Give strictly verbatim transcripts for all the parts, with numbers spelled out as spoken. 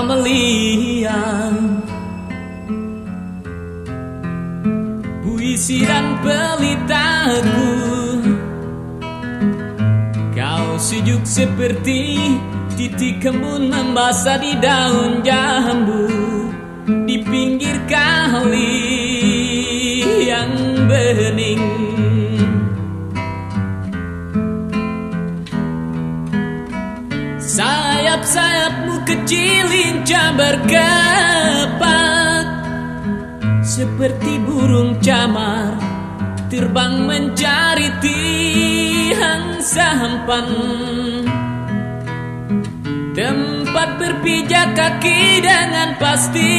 Kamelia, puisi dan pelitaku. Kau sejuk seperti titik embun membasah di daun jambu di pinggir kali yang bening. Sayap-sayapmu kecil lincah berkepak, seperti burung camar terbang mencari tiang sampan, tempat berpijak kaki dengan pasti,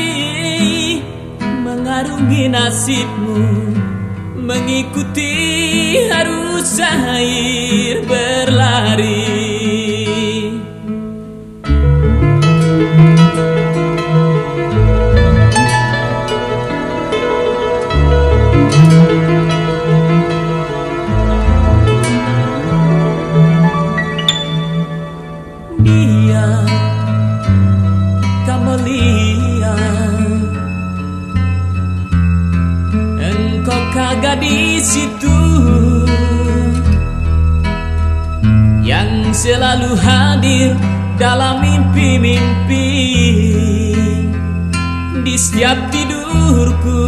mengarungi nasibmu, mengikuti arus air berlari. Dia, Kamelia, engkau kagak di situ, yang selalu hadir dalam mimpi-mimpi di setiap tidurku,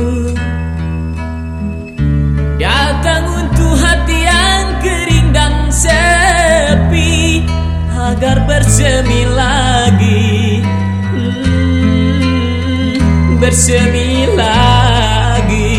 datang untuk hati yang kering dan sepi agar bersemi lagi, hmm, bersemi lagi.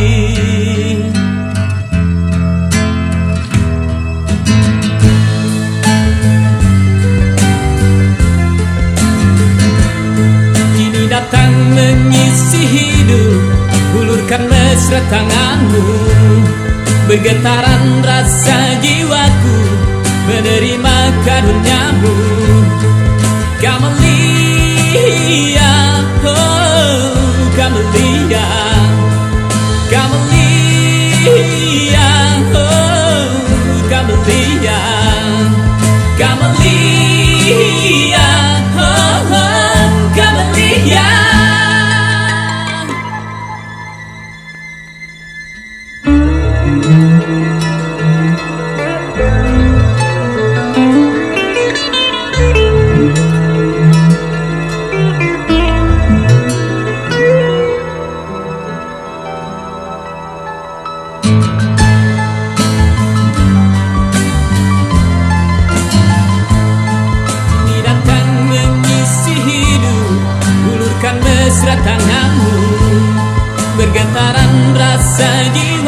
Kini datang mengisi hidup, hulurkan mesra tanganmu, bergetaran rasa jiwaku menerima karuniamu. Kamelia, oh Kamelia, Kamelia, oh Kamelia, Kamelia, oh Kamelia. Mesra tanganmu, bergetaran rasa jiwa.